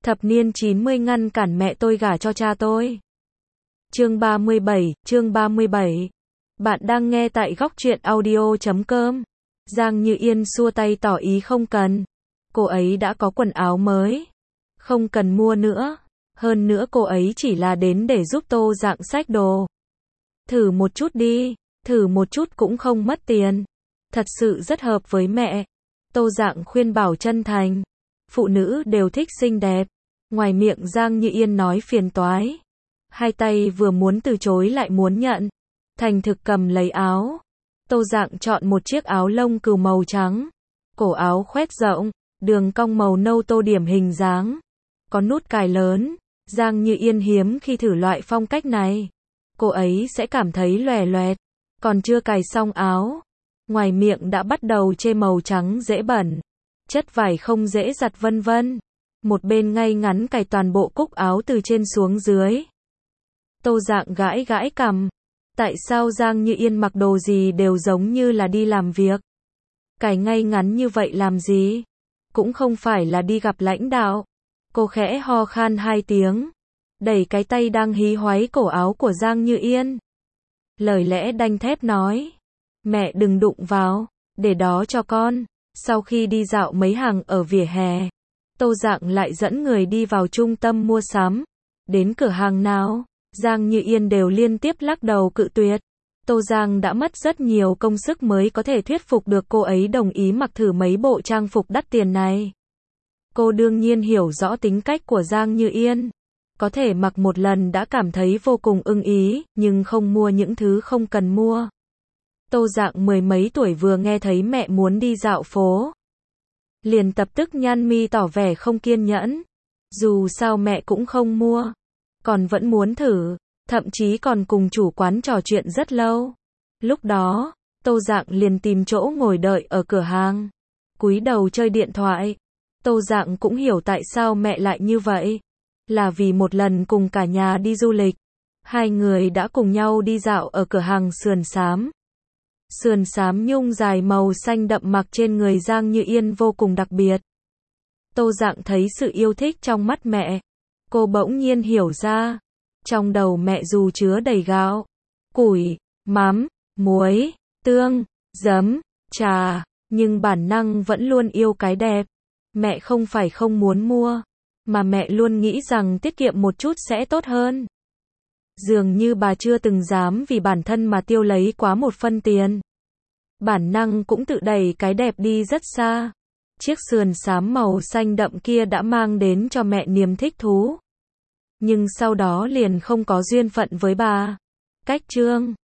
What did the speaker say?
Thập niên 90 ngăn cản mẹ tôi gả cho cha tôi. Chương 37. Bạn đang nghe tại góc truyện audio.com. Giang Như Yên xua tay tỏ ý không cần. Cô ấy đã có quần áo mới. Không cần mua nữa. Hơn nữa cô ấy chỉ là đến để giúp Tô Dạng xách đồ. Thử một chút đi. Thử một chút cũng không mất tiền. Thật sự rất hợp với mẹ. Tô Dạng khuyên bảo chân thành. Phụ nữ đều thích xinh đẹp. Ngoài miệng Giang Như Yên nói phiền toái. Hai tay vừa muốn từ chối lại muốn nhận. Thành thực cầm lấy áo. Tô Dạng chọn một chiếc áo lông cừu màu trắng. Cổ áo khoét rộng, đường cong màu nâu tô điểm hình dáng. Có nút cài lớn. Giang Như Yên hiếm khi thử loại phong cách này. Cô ấy sẽ cảm thấy loè loẹt. Còn chưa cài xong áo. Ngoài miệng đã bắt đầu chê màu trắng dễ bẩn. Chất vải không dễ giặt vân vân. Một bên ngay ngắn cài toàn bộ cúc áo từ trên xuống dưới. Tô Dạng gãi gãi cằm. Tại sao Giang Như Yên mặc đồ gì đều giống như là đi làm việc? Cài ngay ngắn như vậy làm gì? Cũng không phải là đi gặp lãnh đạo. Cô khẽ ho khan 2 tiếng. Đẩy cái tay đang hí hoáy cổ áo của Giang Như Yên. Lời lẽ đanh thép nói. Mẹ đừng đụng vào. Để đó cho con. Sau khi đi dạo mấy hàng ở vỉa hè. Tô Dạng lại dẫn người đi vào trung tâm mua sắm. Đến cửa hàng nào, Giang Như Yên đều liên tiếp lắc đầu cự tuyệt. Tô Giang đã mất rất nhiều công sức mới có thể thuyết phục được cô ấy đồng ý mặc thử mấy bộ trang phục đắt tiền này. Cô đương nhiên hiểu rõ tính cách của Giang Như Yên. Có thể mặc một lần đã cảm thấy vô cùng ưng ý, nhưng không mua những thứ không cần mua. Tô Dạng 10 mấy tuổi vừa nghe thấy mẹ muốn đi dạo phố. Liền tập tức nhăn mi tỏ vẻ không kiên nhẫn. Dù sao mẹ cũng không mua. Còn vẫn muốn thử. Thậm chí còn cùng chủ quán trò chuyện rất lâu. Lúc đó, Tô Dạng liền tìm chỗ ngồi đợi ở cửa hàng. Cúi đầu chơi điện thoại. Tô Dạng cũng hiểu tại sao mẹ lại như vậy. Là vì một lần cùng cả nhà đi du lịch. Hai người đã cùng nhau đi dạo ở cửa hàng sườn xám. Sườn xám nhung dài màu xanh đậm mặc trên người Giang Như Yên vô cùng đặc biệt. Tô Dạng thấy sự yêu thích trong mắt mẹ. Cô bỗng nhiên hiểu ra. Trong đầu mẹ dù chứa đầy gạo, củi, mắm, muối, tương, giấm, trà, nhưng bản năng vẫn luôn yêu cái đẹp. Mẹ không phải không muốn mua, mà mẹ luôn nghĩ rằng tiết kiệm một chút sẽ tốt hơn. Dường như bà chưa từng dám vì bản thân mà tiêu lấy quá một phân tiền. Bản năng cũng tự đẩy cái đẹp đi rất xa. Chiếc sườn xám màu xanh đậm kia đã mang đến cho mẹ niềm thích thú. Nhưng sau đó liền không có duyên phận với bà. Cách chương